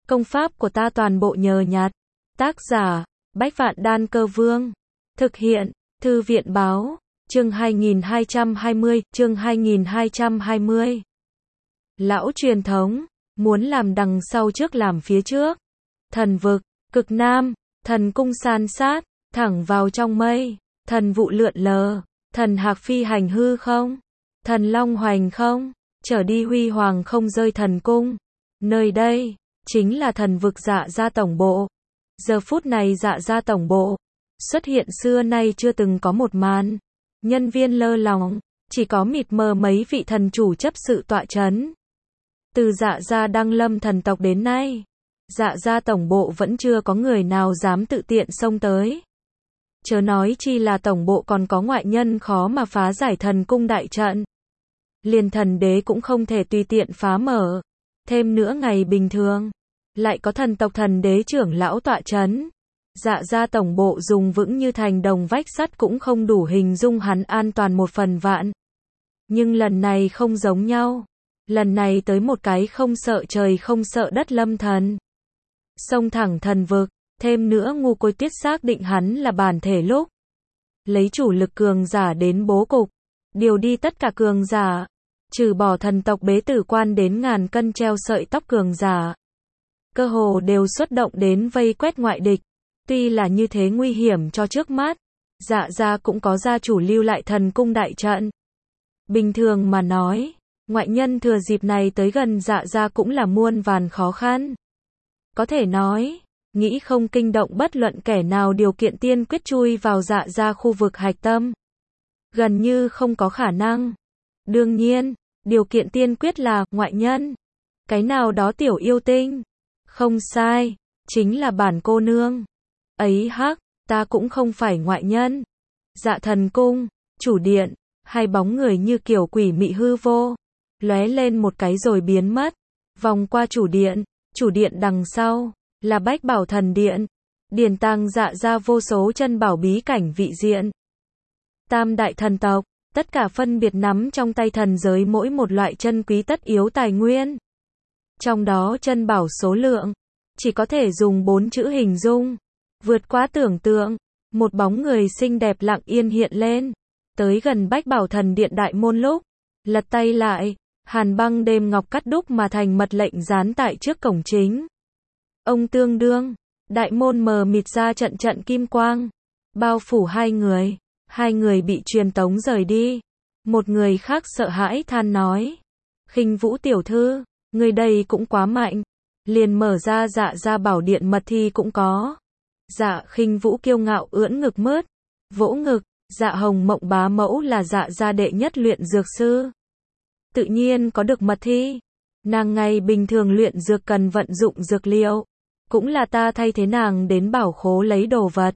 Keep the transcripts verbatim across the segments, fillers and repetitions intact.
Công pháp của ta toàn bộ nhờ nhặt. Tác giả, Bách Vạn Đan Cơ Vương. Thực hiện, Thư viện Báo. Chương hai nghìn hai trăm hai mươi, chương hai nghìn hai trăm hai mươi. Lão truyền thống, muốn làm đằng sau trước làm phía trước. Thần vực, cực nam, thần cung san sát, thẳng vào trong mây, thần vụ lượn lờ, thần hạc phi hành hư không, thần long hoành không, trở đi huy hoàng không rơi thần cung. Nơi đây, chính là thần vực Dạ Gia tổng bộ. Giờ phút này Dạ Gia tổng bộ, xuất hiện xưa nay chưa từng có một màn. Nhân viên lơ lỏng, chỉ có mịt mờ mấy vị thần chủ chấp sự tọa chấn. Từ Dạ Gia đăng lâm thần tộc đến nay, Dạ Gia tổng bộ vẫn chưa có người nào dám tự tiện xông tới. Chớ nói chi là tổng bộ còn có ngoại nhân khó mà phá giải thần cung đại trận. Liền thần đế cũng không thể tùy tiện phá mở. Thêm nữa ngày bình thường, lại có thần tộc thần đế trưởng lão tọa chấn. Dạ Gia tổng bộ dùng vững như thành đồng vách sắt cũng không đủ hình dung hắn an toàn một phần vạn. Nhưng lần này không giống nhau. Lần này tới một cái không sợ trời không sợ đất lâm thần. Xông thẳng thần vực, thêm nữa Ngu Côi Tiết xác định hắn là bản thể lúc. Lấy chủ lực cường giả đến bố cục, điều đi tất cả cường giả, trừ bỏ thần tộc bế tử quan đến ngàn cân treo sợi tóc cường giả. Cơ hồ đều xuất động đến vây quét ngoại địch. Tuy là như thế nguy hiểm cho trước mắt, Dạ Gia cũng có gia chủ lưu lại thần cung đại trận. Bình thường mà nói, ngoại nhân thừa dịp này tới gần Dạ Gia cũng là muôn vàn khó khăn. Có thể nói, nghĩ không kinh động bất luận kẻ nào điều kiện tiên quyết chui vào Dạ Gia khu vực hạch tâm. Gần như không có khả năng. Đương nhiên, điều kiện tiên quyết là ngoại nhân. Cái nào đó tiểu yêu tinh. Không sai, chính là bản cô nương. Ấy hắc, ta cũng không phải ngoại nhân. Dạ thần cung, chủ điện, hai bóng người như kiểu quỷ mị hư vô, lóe lên một cái rồi biến mất. Vòng qua chủ điện, chủ điện đằng sau là Bách Bảo thần điện, điển tàng Dạ Gia vô số chân bảo bí cảnh vị diện. Tam đại thần tộc, tất cả phân biệt nắm trong tay thần giới mỗi một loại chân quý tất yếu tài nguyên. Trong đó chân bảo số lượng, chỉ có thể dùng bốn chữ hình dung. Vượt quá tưởng tượng, một bóng người xinh đẹp lặng yên hiện lên. Tới gần Bách Bảo thần điện đại môn lúc, lật tay lại, hàn băng đêm ngọc cắt đúc mà thành mật lệnh dán tại trước cổng chính. Ông tương đương, đại môn mờ mịt ra trận trận kim quang, bao phủ hai người. Hai người bị truyền tống rời đi. Một người khác sợ hãi than nói: Khinh Vũ tiểu thư, người đây cũng quá mạnh. Liền mở ra Dạ Gia bảo điện mật thi cũng có. Dạ Khinh Vũ kiêu ngạo ưỡn ngực mướt, vỗ ngực. Dạ Hồng Mộng bá mẫu là Dạ Gia đệ nhất luyện dược sư, tự nhiên có được mật thi. Nàng ngày bình thường luyện dược cần vận dụng dược liệu, cũng là ta thay thế nàng đến bảo khố lấy đồ vật.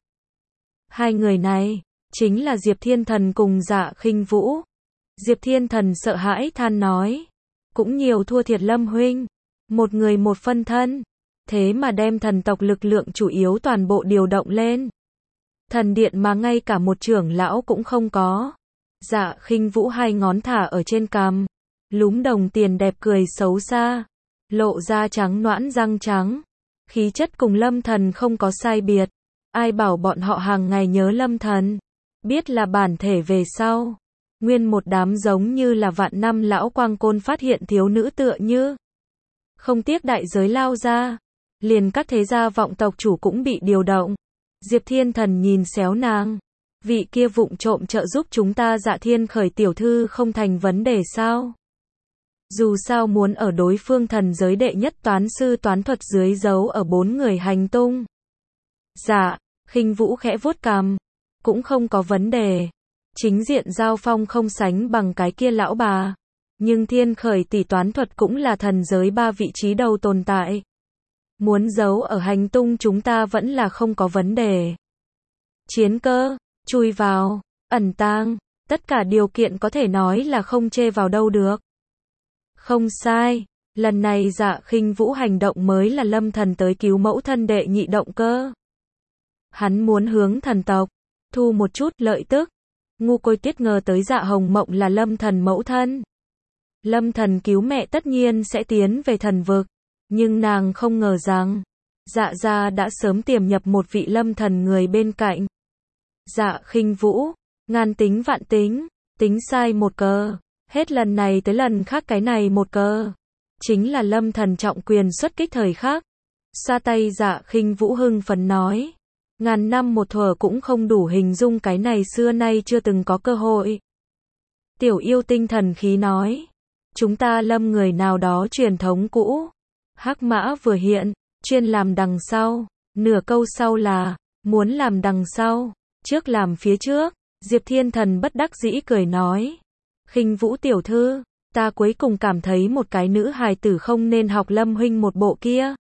Hai người này chính là Diệp Thiên Thần cùng Dạ Khinh Vũ. Diệp Thiên Thần sợ hãi than nói: cũng nhiều thua thiệt Lâm huynh, một người một phân thân, thế mà đem thần tộc lực lượng chủ yếu toàn bộ điều động lên. Thần điện mà ngay cả một trưởng lão cũng không có. Dạ Khinh Vũ hai ngón thả ở trên cằm, lúm đồng tiền đẹp cười xấu xa, lộ ra trắng nõn răng trắng, khí chất cùng Lâm Thần không có sai biệt. Ai bảo bọn họ hàng ngày nhớ Lâm Thần, biết là bản thể về sau, nguyên một đám giống như là vạn năm lão quang côn phát hiện thiếu nữ tựa như không tiếc đại giới lao ra. Liền các thế gia vọng tộc chủ cũng bị điều động. Diệp Thiên Thần nhìn xéo nàng: vị kia vụng trộm trợ giúp chúng ta Dạ Thiên Khởi tiểu thư không thành vấn đề sao? Dù sao muốn ở đối phương thần giới đệ nhất toán sư toán thuật dưới giấu ở bốn người hành tung. Dạ Khinh Vũ khẽ vuốt cằm: cũng không có vấn đề. Chính diện giao phong không sánh bằng cái kia lão bà, nhưng Thiên Khởi tỷ toán thuật cũng là thần giới ba vị trí đầu tồn tại. Muốn giấu ở hành tung chúng ta vẫn là không có vấn đề. Chiến cơ, chui vào, ẩn tàng, tất cả điều kiện có thể nói là không chê vào đâu được. Không sai, lần này Dạ Khinh Vũ hành động mới là Lâm Thần tới cứu mẫu thân đệ nhị động cơ. Hắn muốn hướng thần tộc thu một chút lợi tức. Ngu Côi Tiết ngờ tới Dạ Hồng Mộng là Lâm Thần mẫu thân. Lâm Thần cứu mẹ tất nhiên sẽ tiến về thần vực, Nhưng nàng không ngờ rằng, Dạ gia đã sớm tiềm nhập một vị lâm thần người bên cạnh. Dạ Khinh Vũ, ngàn tính vạn tính, tính sai một cờ, hết lần này tới lần khác cái này một cờ. Chính là lâm thần trọng quyền xuất kích thời khắc. Xoa tay Dạ Khinh Vũ hưng phấn nói. Ngàn năm một thuở cũng không đủ hình dung cái này xưa nay chưa từng có cơ hội. Tiểu yêu tinh thần khí nói. Chúng ta lâm người nào đó truyền thống cũ. Hắc mã vừa hiện, chuyên làm đằng sau. Nửa câu sau là, muốn làm đằng sau, trước làm phía trước. Diệp Thiên Thần bất đắc dĩ cười nói. Khinh Vũ tiểu thư, ta cuối cùng cảm thấy một cái nữ hài tử không nên học Lâm huynh một bộ kia.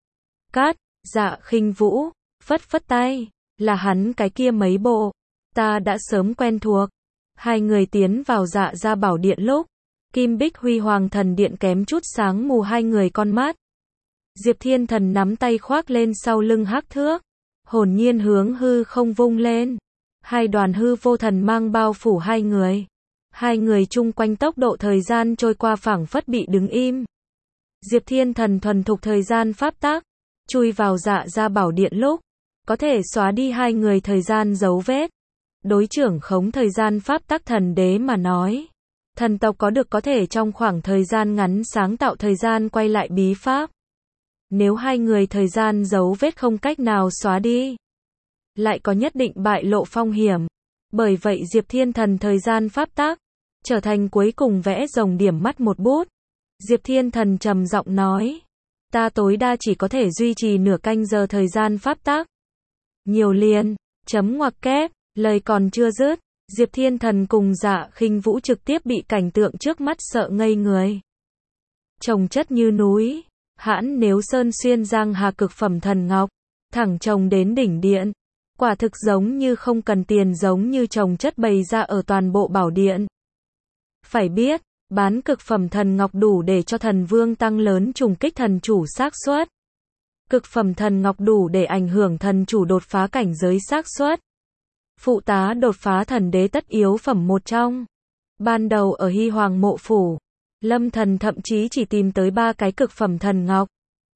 Cát, Dạ Khinh Vũ, phất phất tay, là hắn cái kia mấy bộ, ta đã sớm quen thuộc. Hai người tiến vào Dạ gia bảo điện lúc, Kim Bích Huy Hoàng thần điện kém chút sáng mù hai người con mắt. Diệp Thiên Thần nắm tay khoác lên sau lưng hắc thước, hồn nhiên hướng hư không vung lên. Hai đoàn hư vô thần mang bao phủ hai người. Hai người chung quanh tốc độ thời gian trôi qua phảng phất bị đứng im. Diệp Thiên Thần thuần thục thời gian pháp tắc, chui vào Dạ gia bảo điện lúc, có thể xóa đi hai người thời gian dấu vết. Đối trưởng khống thời gian pháp tắc thần đế mà nói, thần tộc có được có thể trong khoảng thời gian ngắn sáng tạo thời gian quay lại bí pháp. Nếu hai người thời gian dấu vết không cách nào xóa đi, lại có nhất định bại lộ phong hiểm. Bởi vậy Diệp Thiên Thần thời gian pháp tắc trở thành cuối cùng vẽ rồng điểm mắt một bút. Diệp Thiên Thần trầm giọng nói, ta tối đa chỉ có thể duy trì nửa canh giờ thời gian pháp tắc. Nhiều liền, chấm ngoặc kép, lời còn chưa dứt, Diệp Thiên Thần cùng Dạ Khinh Vũ trực tiếp bị cảnh tượng trước mắt sợ ngây người. Chồng chất như núi, hãn nếu sơn xuyên giang hà cực phẩm thần ngọc, thẳng chồng đến đỉnh điện. Quả thực giống như không cần tiền, giống như chồng chất bày ra ở toàn bộ bảo điện. Phải biết, bán cực phẩm thần ngọc đủ để cho thần vương tăng lớn trùng kích thần chủ xác suất. Cực phẩm thần ngọc đủ để ảnh hưởng thần chủ đột phá cảnh giới xác suất. Phụ tá đột phá thần đế tất yếu phẩm một trong. Ban đầu ở Hy Hoàng mộ phủ, Lâm Thần thậm chí chỉ tìm tới ba cái cực phẩm thần ngọc.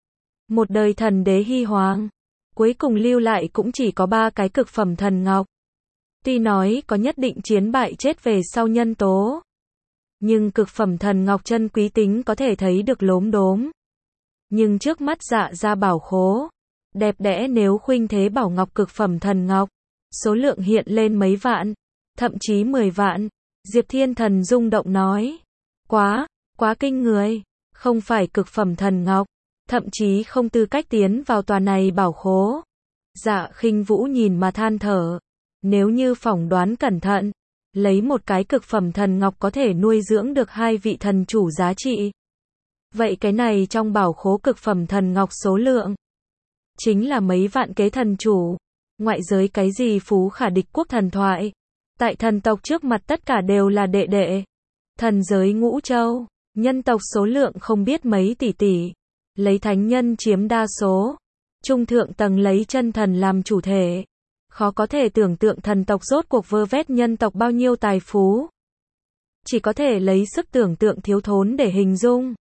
Một đời thần đế Hy Hoàng, cuối cùng lưu lại cũng chỉ có ba cái cực phẩm thần ngọc. Tuy nói có nhất định chiến bại chết về sau nhân tố, nhưng cực phẩm thần ngọc chân quý tính có thể thấy được lốm đốm. Nhưng trước mắt Dạ gia bảo khố, đẹp đẽ nếu khuynh thế bảo ngọc cực phẩm thần ngọc, số lượng hiện lên mấy vạn, thậm chí mười vạn. Diệp Thiên Thần rung động nói, quá, quá kinh người, không phải cực phẩm thần ngọc, thậm chí không tư cách tiến vào tòa này bảo khố. Dạ Khinh Vũ nhìn mà than thở, nếu như phỏng đoán cẩn thận, lấy một cái cực phẩm thần ngọc có thể nuôi dưỡng được hai vị thần chủ giá trị. Vậy cái này trong bảo khố cực phẩm thần ngọc số lượng, chính là mấy vạn kế thần chủ. Ngoại giới cái gì phú khả địch quốc thần thoại, tại thần tộc trước mặt tất cả đều là đệ đệ. Thần giới ngũ châu, nhân tộc số lượng không biết mấy tỷ tỷ, lấy thánh nhân chiếm đa số, trung thượng tầng lấy chân thần làm chủ thể. Khó có thể tưởng tượng thần tộc rốt cuộc vơ vét nhân tộc bao nhiêu tài phú. Chỉ có thể lấy sức tưởng tượng thiếu thốn để hình dung.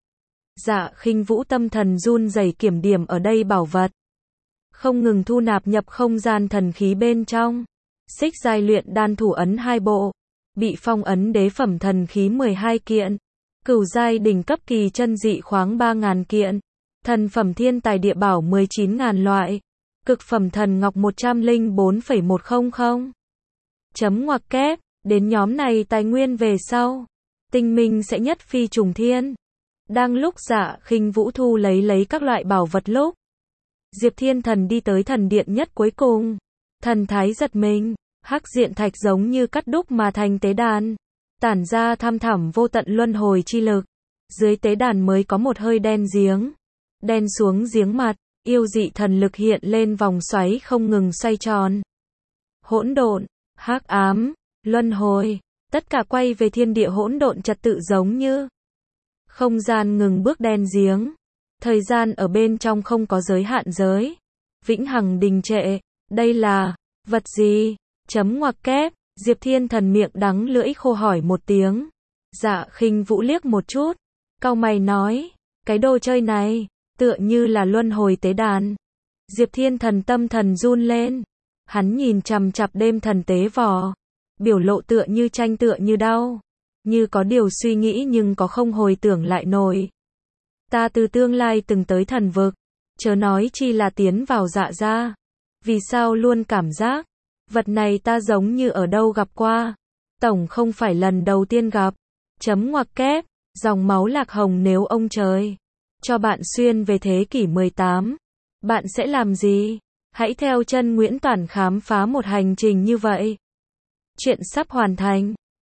Dạ Khinh Vũ tâm thần run rẩy kiểm điểm ở đây bảo vật, không ngừng thu nạp nhập không gian thần khí bên trong. Xích giai luyện đan thủ ấn hai bộ, bị phong ấn đế phẩm thần khí mười hai kiện, cửu giai đỉnh cấp kỳ chân dị khoáng ba nghìn kiện, thần phẩm thiên tài địa bảo mười chín nghìn loại, cực phẩm thần ngọc một trăm lẻ bốn phẩy một không. Chấm ngoặc kép, đến nhóm này tài nguyên về sau, tinh minh sẽ nhất phi trùng thiên. Đang lúc Dạ Khinh Vũ thu lấy lấy các loại bảo vật lúc, Diệp Thiên Thần đi tới thần điện nhất cuối cùng. Thần thái giật mình, hắc diện thạch giống như cắt đúc mà thành tế đàn, tản ra thăm thẳm vô tận luân hồi chi lực. Dưới tế đàn mới có một hơi đen giếng, đen xuống giếng mặt, yêu dị thần lực hiện lên vòng xoáy không ngừng xoay tròn. Hỗn độn, hắc ám, luân hồi, tất cả quay về thiên địa hỗn độn trật tự giống như không gian ngừng bước đen giếng. Thời gian ở bên trong không có giới hạn giới, vĩnh hằng đình trệ. Đây là vật gì? Chấm ngoặc kép, Diệp Thiên Thần miệng đắng lưỡi khô hỏi một tiếng. Dạ Khinh Vũ liếc một chút, cau mày nói, cái đồ chơi này, tựa như là luân hồi tế đàn. Diệp Thiên Thần tâm thần run lên. Hắn nhìn chằm chằm đêm thần tế vò, biểu lộ tựa như tranh tựa như đau, như có điều suy nghĩ nhưng có không hồi tưởng lại nổi. Ta từ tương lai từng tới thần vực, chớ nói chi là tiến vào Dạ gia. Vì sao luôn cảm giác, vật này ta giống như ở đâu gặp qua. Tổng không phải lần đầu tiên gặp. Chấm ngoặc kép, dòng máu lạc hồng nếu ông trời cho bạn xuyên về thế kỷ mười tám, bạn sẽ làm gì? Hãy theo chân Nguyễn Toản khám phá một hành trình như vậy. Chuyện sắp hoàn thành.